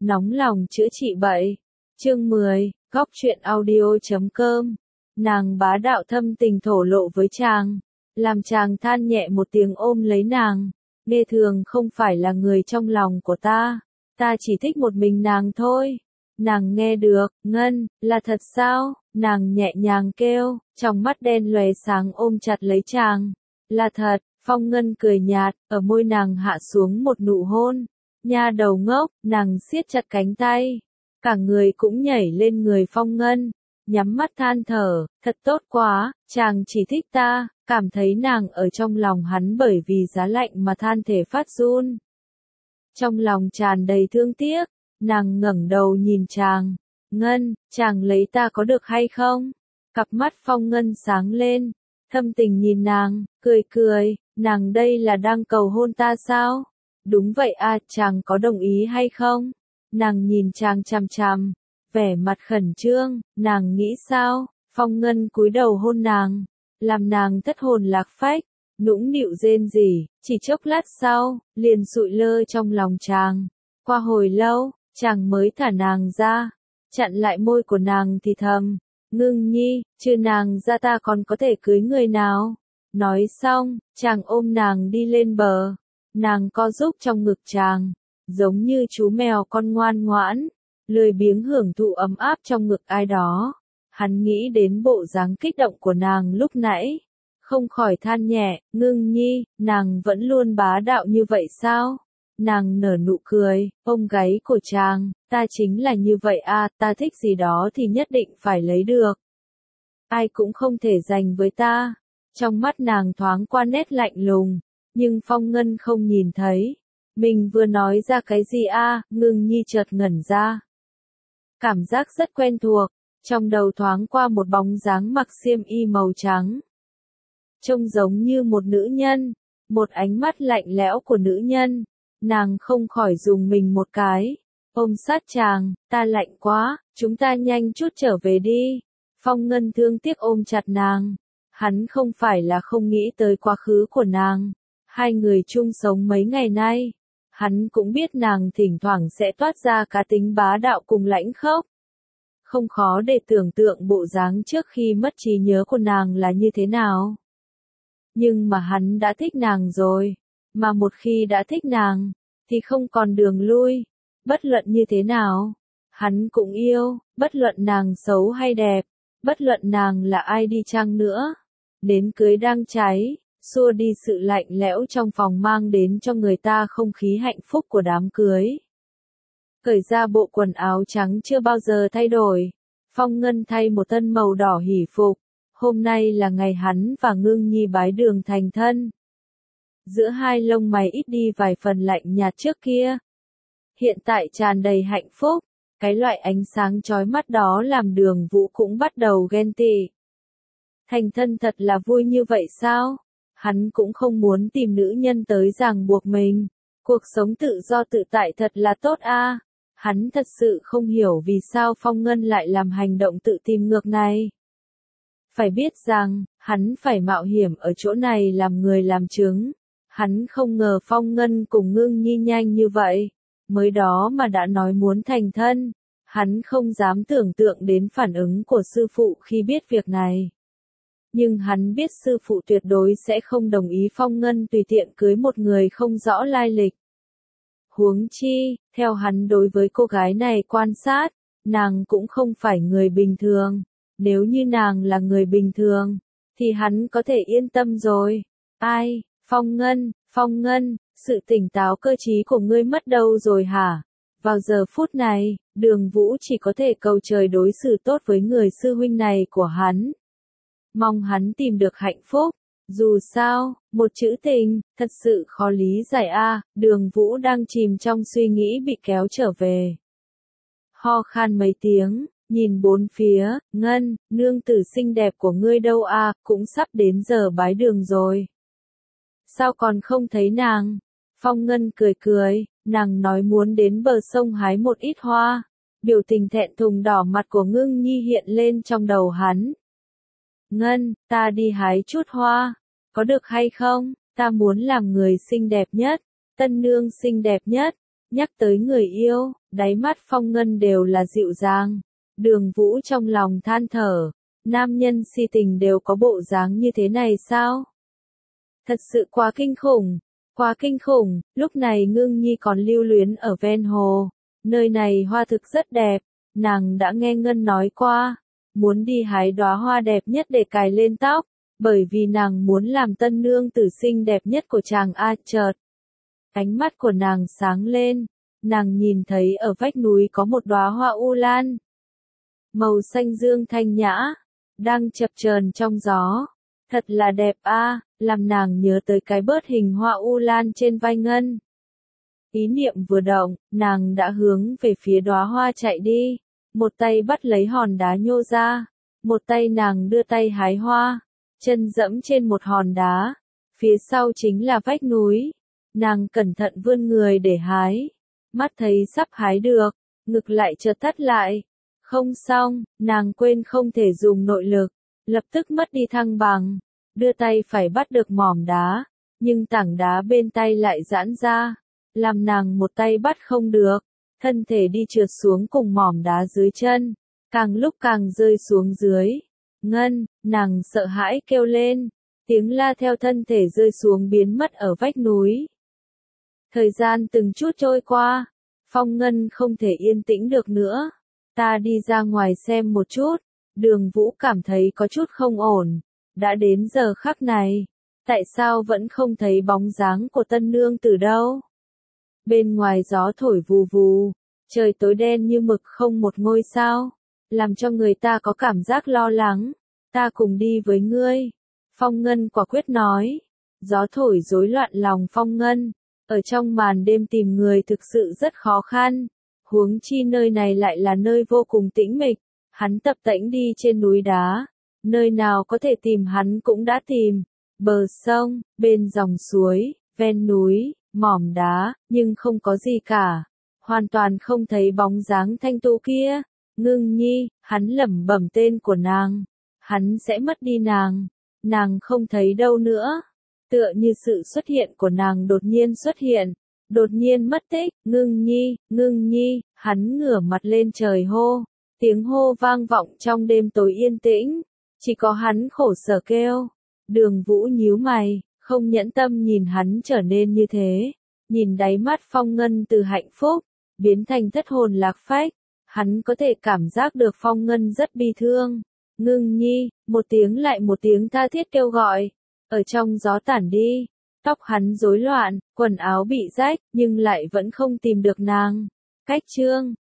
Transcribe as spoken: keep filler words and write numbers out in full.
Nóng lòng chữa trị bậy. Chương mười, góc truyện audio chấm com. Nàng bá đạo thâm tình thổ lộ với chàng, làm chàng than nhẹ một tiếng ôm lấy nàng. Nghe thường không phải là người trong lòng của ta, ta chỉ thích một mình nàng thôi. Nàng nghe được, Ngân, là thật sao? Nàng nhẹ nhàng kêu, trong mắt đen lòe sáng ôm chặt lấy chàng. Là thật, Phong Ngân cười nhạt, ở môi nàng hạ xuống một nụ hôn. Nha đầu ngốc, nàng siết chặt cánh tay, cả người cũng nhảy lên người Phong Ngân, nhắm mắt than thở, thật tốt quá, chàng chỉ thích ta, cảm thấy nàng ở trong lòng hắn bởi vì giá lạnh mà than thể phát run. Trong lòng tràn đầy thương tiếc, nàng ngẩng đầu nhìn chàng, Ngân, chàng lấy ta có được hay không? Cặp mắt Phong Ngân sáng lên, thâm tình nhìn nàng, cười cười, nàng đây là đang cầu hôn ta sao? Đúng vậy à, chàng có đồng ý hay không? Nàng nhìn chàng chằm chằm, vẻ mặt khẩn trương, nàng nghĩ sao? Phong Ngân cúi đầu hôn nàng, làm nàng thất hồn lạc phách, nũng nịu rên rỉ, chỉ chốc lát sau, liền sụi lơ trong lòng chàng. Qua hồi lâu, chàng mới thả nàng ra, chặn lại môi của nàng thì thầm, Ngưng Nhi, trừ nàng ra ta còn có thể cưới người nào? Nói xong, chàng ôm nàng đi lên bờ. Nàng co giúp trong ngực chàng, giống như chú mèo con ngoan ngoãn, lười biếng hưởng thụ ấm áp trong ngực ai đó. Hắn nghĩ đến bộ dáng kích động của nàng lúc nãy, không khỏi than nhẹ, Ngưng Nhi, nàng vẫn luôn bá đạo như vậy sao? Nàng nở nụ cười, ôm gáy của chàng, ta chính là như vậy à, ta thích gì đó thì nhất định phải lấy được. Ai cũng không thể giành với ta. Trong mắt nàng thoáng qua nét lạnh lùng. Nhưng Phong Ngân không nhìn thấy. Mình vừa nói ra cái gì a? À? Ngưng Nhi chợt ngẩn ra. Cảm giác rất quen thuộc, trong đầu thoáng qua một bóng dáng mặc xiêm y màu trắng. Trông giống như một nữ nhân, một ánh mắt lạnh lẽo của nữ nhân. Nàng không khỏi dùng mình một cái, ôm sát chàng, ta lạnh quá, chúng ta nhanh chút trở về đi. Phong Ngân thương tiếc ôm chặt nàng. Hắn không phải là không nghĩ tới quá khứ của nàng. Hai người chung sống mấy ngày nay, hắn cũng biết nàng thỉnh thoảng sẽ toát ra cá tính bá đạo cùng lãnh khốc. Không khó để tưởng tượng bộ dáng trước khi mất trí nhớ của nàng là như thế nào. Nhưng mà hắn đã thích nàng rồi, mà một khi đã thích nàng, thì không còn đường lui, bất luận như thế nào. Hắn cũng yêu, bất luận nàng xấu hay đẹp, bất luận nàng là ai đi chăng nữa. Đến cưới đang cháy, xua đi sự lạnh lẽo trong phòng mang đến cho người ta không khí hạnh phúc của đám cưới. Cởi ra bộ quần áo trắng chưa bao giờ thay đổi, Phong Ngân thay một thân màu đỏ hỉ phục. Hôm nay là ngày hắn và Ngưng Nhi bái đường thành thân. Giữa hai lông mày ít đi vài phần lạnh nhạt trước kia. Hiện tại tràn đầy hạnh phúc, cái loại ánh sáng chói mắt đó làm Đường Vũ cũng bắt đầu ghen tị. Thành thân thật là vui như vậy sao? Hắn cũng không muốn tìm nữ nhân tới ràng buộc mình. Cuộc sống tự do tự tại thật là tốt a. À? Hắn thật sự không hiểu vì sao Phong Ngân lại làm hành động tự tìm ngược này. Phải biết rằng, hắn phải mạo hiểm ở chỗ này làm người làm chứng. Hắn không ngờ Phong Ngân cùng Ngưng Nhi nhanh như vậy. Mới đó mà đã nói muốn thành thân. Hắn không dám tưởng tượng đến phản ứng của sư phụ khi biết việc này. Nhưng hắn biết sư phụ tuyệt đối sẽ không đồng ý Phong Ngân tùy tiện cưới một người không rõ lai lịch. Huống chi, theo hắn đối với cô gái này quan sát, nàng cũng không phải người bình thường. Nếu như nàng là người bình thường, thì hắn có thể yên tâm rồi. Ai, Phong Ngân, Phong Ngân, sự tỉnh táo cơ trí của ngươi mất đâu rồi hả? Vào giờ phút này, Đường Vũ chỉ có thể cầu trời đối xử tốt với người sư huynh này của hắn. Mong hắn tìm được hạnh phúc. Dù sao, một chữ tình, thật sự khó lý giải a. À, Đường Vũ đang chìm trong suy nghĩ bị kéo trở về. Ho khan mấy tiếng, nhìn bốn phía, Ngân, nương tử xinh đẹp của ngươi đâu a? À, cũng sắp đến giờ bái đường rồi. Sao còn không thấy nàng? Phong Ngân cười cười, nàng nói muốn đến bờ sông hái một ít hoa. Biểu tình thẹn thùng đỏ mặt của Ngưng Nhi hiện lên trong đầu hắn. Ngân, ta đi hái chút hoa, có được hay không? Ta muốn làm người xinh đẹp nhất, tân nương xinh đẹp nhất, Nhắc tới người yêu, đáy mắt Phong Ngân đều là dịu dàng. Đường Vũ trong lòng than thở, nam nhân si tình đều có bộ dáng như thế này sao? Thật sự quá kinh khủng, quá kinh khủng. Lúc này Ngưng Nhi còn lưu luyến ở ven hồ, nơi này hoa thực rất đẹp, nàng đã nghe Ngân nói qua, muốn đi hái đóa hoa đẹp nhất để cài lên tóc, bởi vì nàng muốn làm tân nương tử xinh đẹp nhất của chàng. A chợt, ánh mắt của nàng sáng lên, nàng nhìn thấy ở vách núi có một đóa hoa u lan, màu xanh dương thanh nhã, đang chập chờn trong gió, thật là đẹp a, làm nàng nhớ tới cái bớt hình hoa u lan trên vai Ngân. Ý niệm vừa động, nàng đã hướng về phía đóa hoa chạy đi, một tay bắt lấy hòn đá nhô ra, một tay nàng đưa tay hái hoa, chân dẫm trên một hòn đá, phía sau chính là vách núi, nàng cẩn thận vươn người để hái, mắt thấy sắp hái được, ngực lại chợt thắt lại, không xong, nàng quên không thể dùng nội lực, lập tức mất đi thăng bằng, đưa tay phải bắt được mỏm đá, nhưng tảng đá bên tay lại giãn ra, làm nàng một tay bắt không được, thân thể đi trượt xuống cùng mỏm đá dưới chân, càng lúc càng rơi xuống dưới. Ngân, nàng sợ hãi kêu lên, tiếng la theo thân thể rơi xuống biến mất ở vách núi. Thời gian từng chút trôi qua, Phong Ngân không thể yên tĩnh được nữa. Ta đi ra ngoài xem một chút, Đường Vũ cảm thấy có chút không ổn, đã đến giờ khắc này, tại sao vẫn không thấy bóng dáng của tân nương tử đâu? Bên ngoài gió thổi vù vù, trời tối đen như mực không một ngôi sao, làm cho người ta có cảm giác lo lắng. Ta cùng đi với ngươi, Phong Ngân quả quyết nói. Gió thổi rối loạn lòng Phong Ngân, ở trong màn đêm tìm người thực sự rất khó khăn, huống chi nơi này lại là nơi vô cùng tĩnh mịch, hắn tập tễnh đi trên núi đá, nơi nào có thể tìm hắn cũng đã tìm, bờ sông, bên dòng suối, ven núi, mỏm đá, nhưng không có gì cả, hoàn toàn không thấy bóng dáng thanh tú kia. Ngưng Nhi, hắn lẩm bẩm tên của nàng, hắn sẽ mất đi nàng, nàng không thấy đâu nữa, tựa như sự xuất hiện của nàng đột nhiên xuất hiện, đột nhiên mất tích. Ngưng Nhi, Ngưng Nhi, hắn ngửa mặt lên trời hô, tiếng hô vang vọng trong đêm tối yên tĩnh, chỉ có hắn khổ sở kêu. Đường Vũ nhíu mày, không nhẫn tâm nhìn hắn trở nên như thế, nhìn đáy mắt Phong Ngân từ hạnh phúc biến thành thất hồn lạc phách, hắn có thể cảm giác được Phong Ngân rất bi thương. Ngưng Nhi, một tiếng lại một tiếng tha thiết kêu gọi, ở trong gió tản đi, tóc hắn rối loạn, quần áo bị rách, nhưng lại vẫn không tìm được nàng. Cách chương